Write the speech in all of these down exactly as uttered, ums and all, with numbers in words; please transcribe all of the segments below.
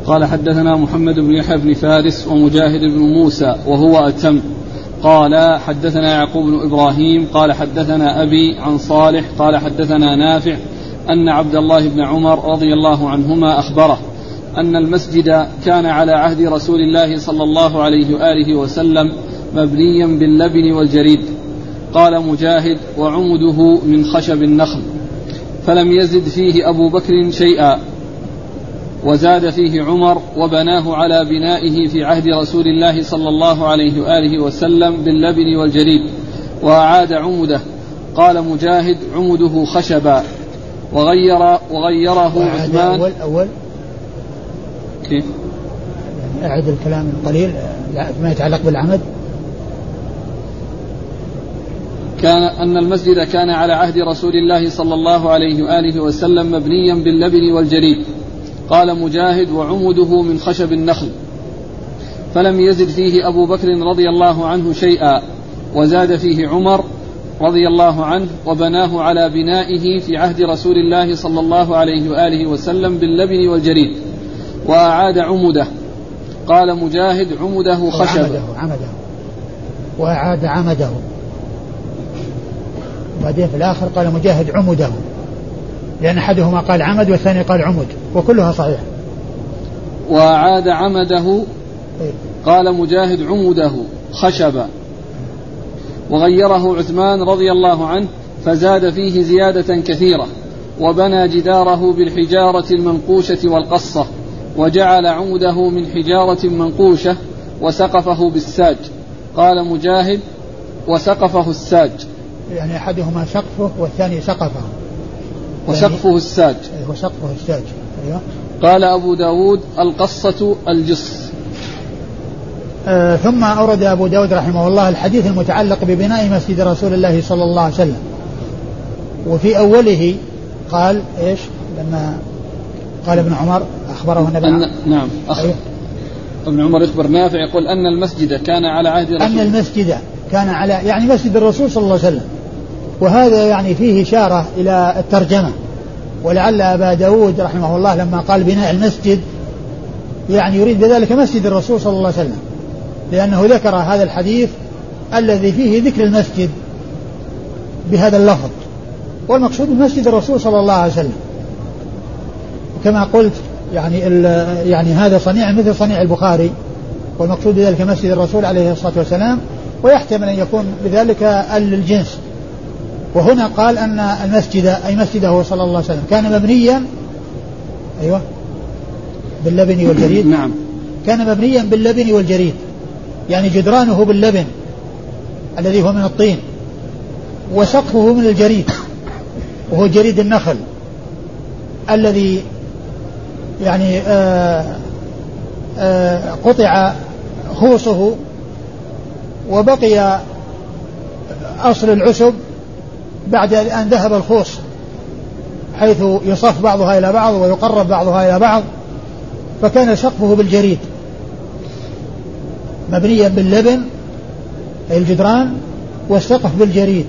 قال حدثنا محمد بن يحيى بن فارس ومجاهد بن موسى وهو أتم قال حدثنا يعقوب بن إبراهيم قال حدثنا أبي عن صالح قال حدثنا نافع أن عبد الله بن عمر رضي الله عنهما أخبره أن المسجد كان على عهد رسول الله صلى الله عليه وآله وسلم مبنيا باللبن والجريد. قال مجاهد وعمده من خشب النخل، فلم يزد فيه أبو بكر شيئا، وزاد فيه عمر وبناه على بنائه في عهد رسول الله صلى الله عليه وآله وسلم باللبن والجريد، وأعاد عمده. قال مجاهد عمده خشبا، وغير وغيره عثمان. أول أول كيف؟ أعد الكلام القليل ما يتعلق بالعمد. كان أن المسجد كان على عهد رسول الله صلى الله عليه وآله وسلم مبنيا باللبن والجريد. قال مجاهد وعمده من خشب النخل، فلم يزد فيه أبو بكر رضي الله عنه شيئا، وزاد فيه عمر رضي الله عنه وبناه على بنائه في عهد رسول الله صلى الله عليه وآله وسلم باللبن والجريد، وأعاد عمده. قال مجاهد عمده خشب عمده, عمده وأعاد عمده. وبعدين في الآخر قال مجاهد عمده، لأن أحدهما قال عمد والثاني قال عمد، وكلها صحيح. وأعاد عمده. قال مجاهد عمده خشبا، وغيره عثمان رضي الله عنه فزاد فيه زيادة كثيرة، وبنى جداره بالحجارة المنقوشة والقصة، وجعل عمده من حجارة منقوشة، وسقفه بالساج. قال مجاهد وسقفه الساج، يعني أحدهما سقفه والثاني سقفه، وسقفه الساج. وسقفه الساج. أيوة. قال أبو داود القصة الجص. آه ثم أورد أبو داود رحمه الله الحديث المتعلق ببناء مسجد رسول الله صلى الله عليه وسلم، وفي أوله قال إيش لما قال ابن عمر أخبره النبي أن نعم أخبر أيوة. ابن عمر يخبر نافع يقول أن المسجد كان على عهد رسول أن المسجد كان على يعني مسجد الرسول صلى الله عليه وسلم، وهذا يعني فيه إشارة إلى الترجمة، ولعل أبا داود رحمه الله لما قال بناء المسجد يعني يريد بذلك مسجد الرسول صلى الله عليه وسلم، لأنه ذكر هذا الحديث الذي فيه ذكر المسجد بهذا اللفظ، والمقصود مسجد الرسول صلى الله عليه وسلم. كما قلت يعني يعني هذا صنيع مثل صنيع البخاري، والمقصود بذلك مسجد الرسول عليه الصلاة والسلام، ويحتمل أن يكون بذلك الجنس. وهنا قال أن المسجد أي مسجده صلى الله عليه وسلم كان مبنيا أيوة باللبن والجريد. نعم. كان مبنيا باللبن والجريد، يعني جدرانه باللبن الذي هو من الطين، وسقفه من الجريد وهو جريد النخل الذي يعني آآ آآ قطع خوصه وبقي أصل العسب بعد أن ذهب الخوص، حيث يصف بعضها إلى بعض ويقرب بعضها إلى بعض، فكان سقفه بالجريد مبنيا باللبن أي الجدران، والسقف بالجريد،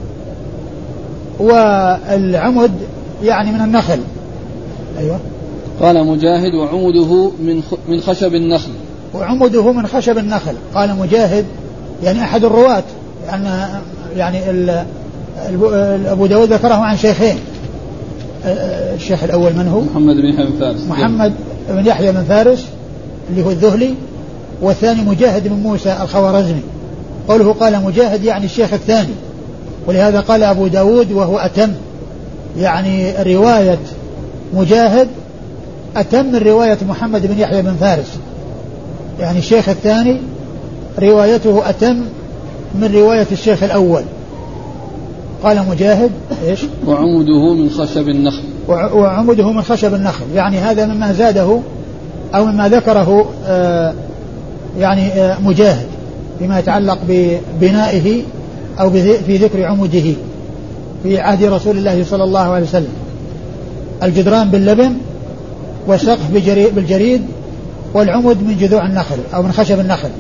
والعمد يعني من النخل. أيوة. قال مجاهد وعمده من من خشب النخل. وعمده من خشب النخل. قال مجاهد يعني أحد الرواة، لأن يعني أبو داود ذكره عن شيخين، الشيخ الأول من هو؟ محمد بن يحيى بن فارس. محمد بن يحيى بن فارس اللي هو الذهلي، والثاني مجاهد بن موسى الخوارزمي. قوله قال مجاهد يعني الشيخ الثاني، ولهذا قال أبو داود وهو أتم، يعني رواية مجاهد أتم من رواية محمد بن يحيى بن فارس، يعني الشيخ الثاني روايته أتم من رواية الشيخ الأول. قال مجاهد إيش؟ وعمده من خشب النخل. وعمده من خشب النخل، يعني هذا مما زاده أو مما ذكره آه يعني آه مجاهد فيما يتعلق ببنائه أو في ذكر عمده في عهد رسول الله صلى الله عليه وسلم. الجدران باللبن، والسقف بالجريد، والعمد من جذوع النخل أو من خشب النخل.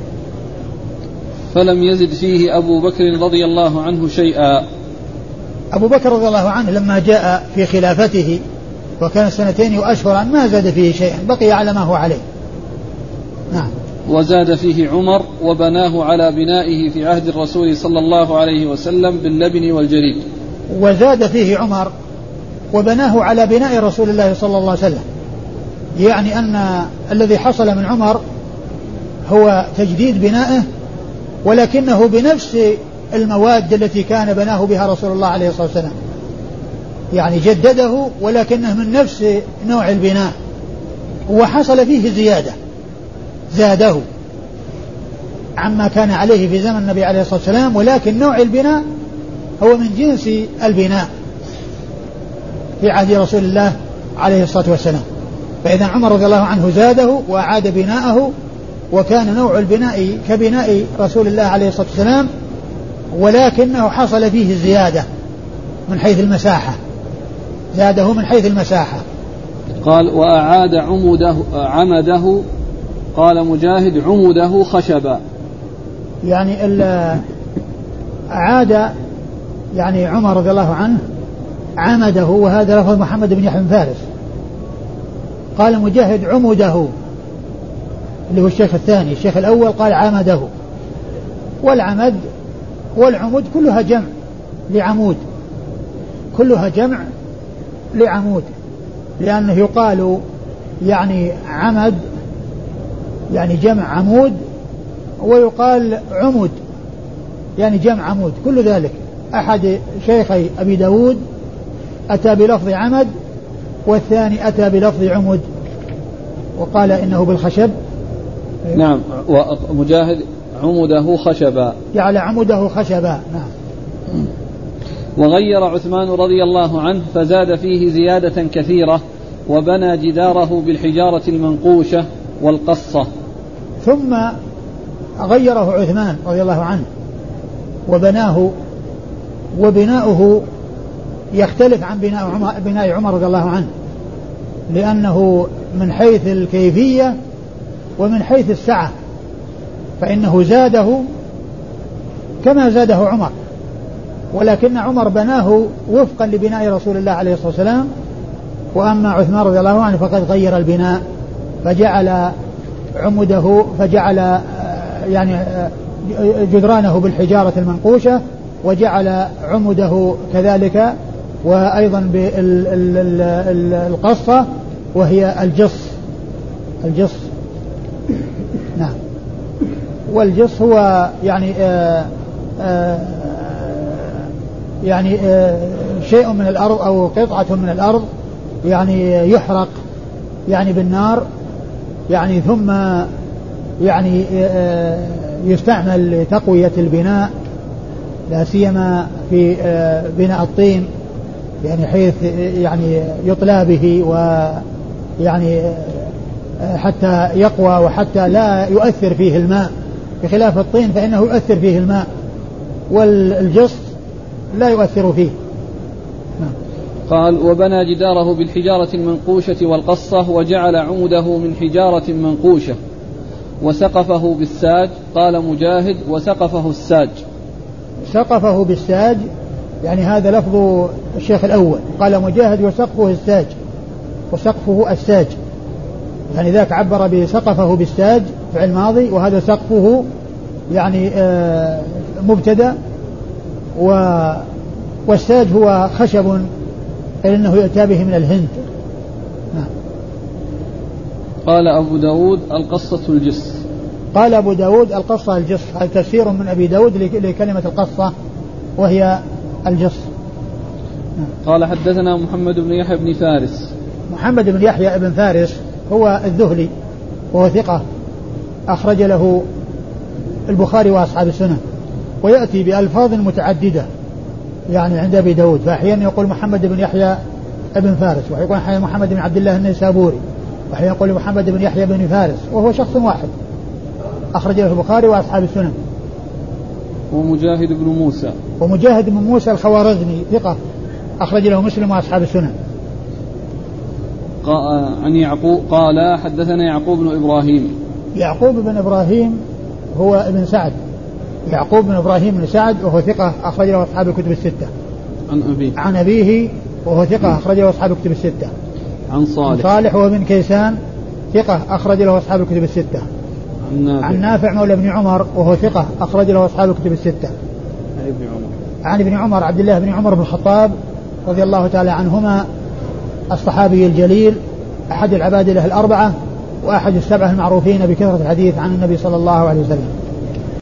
فلم يزد فيه أبو بكر رضي الله عنه شيئا. أبو بكر رضي الله عنه لما جاء في خلافته وكان سنتين وأشهرا ما زاد فيه شيئا، بقي على ما هو عليه. نعم. وزاد فيه عمر وبناه على بنائه في عهد الرسول صلى الله عليه وسلم باللبن والجريد. وزاد فيه عمر وبناه على بناء رسول الله صلى الله عليه وسلم، يعني أن الذي حصل من عمر هو تجديد بنائه، ولكنه بنفس المواد التي كان بناه بها رسول الله عليه الصلاة والسلام، يعني جدده ولكنه من نفس نوع البناء، وحصل فيه زيادة، زاده عما كان عليه في زمن النبي عليه الصلاة والسلام، ولكن نوع البناء هو من جنس البناء في عهد رسول الله عليه الصلاة والسلام. فإذا عمر رضي الله عنه زاده وأعاد بناءه، وكان نوع البناء كبناء رسول الله عليه الصلاة والسلام، ولكنه حصل فيه زيادة من حيث المساحة، زاده من حيث المساحة. قال وأعاد عمده عمده، قال مجاهد عمده خشبا، يعني أعاد يعني عمر رضي الله عنه عمده، وهذا لفظ محمد بن يحيى بن فارس. قال مجاهد عمده اللي هو الشيخ الثاني، الشيخ الأول قال عمده، والعمد والعمود كلها جمع لعمود، كلها جمع لعمود، لأنه يقال يعني عمد يعني جمع عمود، ويقال عمود يعني جمع عمود، كل ذلك. أحد شيخي أبي داود أتى بلفظ عمد، والثاني أتى بلفظ عمود، وقال إنه بالخشب. نعم. ومجاهد عمده خشبا، جعل عمده خشبا. نعم. وغير عثمان رضي الله عنه فزاد فيه زيادة كثيرة، وبنى جداره بالحجارة المنقوشة والقصة. ثم غيره عثمان رضي الله عنه وبناه، وبناؤه يختلف عن بناء عمر, بناء عمر رضي الله عنه، لأنه من حيث الكيفية ومن حيث السعة، فإنه زاده كما زاده عمر، ولكن عمر بناه وفقا لبناء رسول الله عليه الصلاة والسلام، وأما عثمان رضي الله عنه فقد غير البناء، فجعل عمده فجعل يعني جدرانه بالحجارة المنقوشة، وجعل عمده كذلك، وأيضا بالقصة وهي الجص. الجص نعم. والجص هو يعني آآ آآ يعني آآ شيء من الأرض أو قطعة من الأرض يعني يحرق يعني بالنار، يعني ثم يعني يستعمل لتقوية البناء، لا سيما في بناء الطين، يعني حيث يعني يطلى به ويعني حتى يقوى وحتى لا يؤثر فيه الماء، بخلاف الطين فإنه يؤثر فيه الماء، والجص لا يؤثر فيه. قال وبنى جداره بالحجارة المنقوشة والقصة، وجعل عمده من حجارة منقوشة، وسقفه بالساج. قال مجاهد وسقفه الساج. سقفه بالساج يعني هذا لفظ الشيخ الأول. قال مجاهد وسقفه الساج، وسقفه الساج، يعني ذاك عبر بسقفه بالساج فعل ماضي، وهذا سقفه يعني آه مبتدأ، والساج هو خشب إنه يؤتى به من الهند. نعم. قال أبو داود القصة الجص. قال أبو داود القصة الجص، هذا تفسير من أبي داود لكلمة القصة وهي الجص. نعم. قال حدثنا محمد بن يحيى بن فارس. محمد بن يحيى بن فارس هو الذهلي وهو ثقة، أخرج له البخاري وأصحاب السنة، ويأتي بألفاظ متعددة يعني عند أبي داود، فأحيانا يقول محمد بن يحيى بن فارس، ويقول أحيانا محمد بن عبد الله النيسابوري، وأحيانا يقول محمد بن يحيى بن فارس، وهو شخص واحد أخرج له البخاري وأصحاب السنن. ومجاهد بن موسى. ومجاهد بن موسى الخوارزمي ثقة، أخرج له مسلم وأصحاب السنن. عن يعقوب قال حدثنا يعقوب بن إبراهيم. يعقوب بن إبراهيم هو ابن سعد، يعقوب بن إبراهيم بن سعد وهو ثقة، أخرج له أصحاب الكتب الستة. عن أبيه. عن أبيه وهو ثقة، أخرج له أصحاب الكتب الستة. عن صالح صالح هو بن كيسان ثقة أخرج له أصحاب الكتب الستة. عن نافع, عن نافع مولى ابن عمر وهو ثقة أخرج له أصحاب الكتب الستة. عن ابن عمر عن ابن عمر عبد الله بن عمر بن الخطاب رضي الله تعالى عنهما الصحابي الجليل أحد العباد له الأربعة وأحد السبعة المعروفين بكثرة الحديث عن النبي صلى الله عليه وسلم.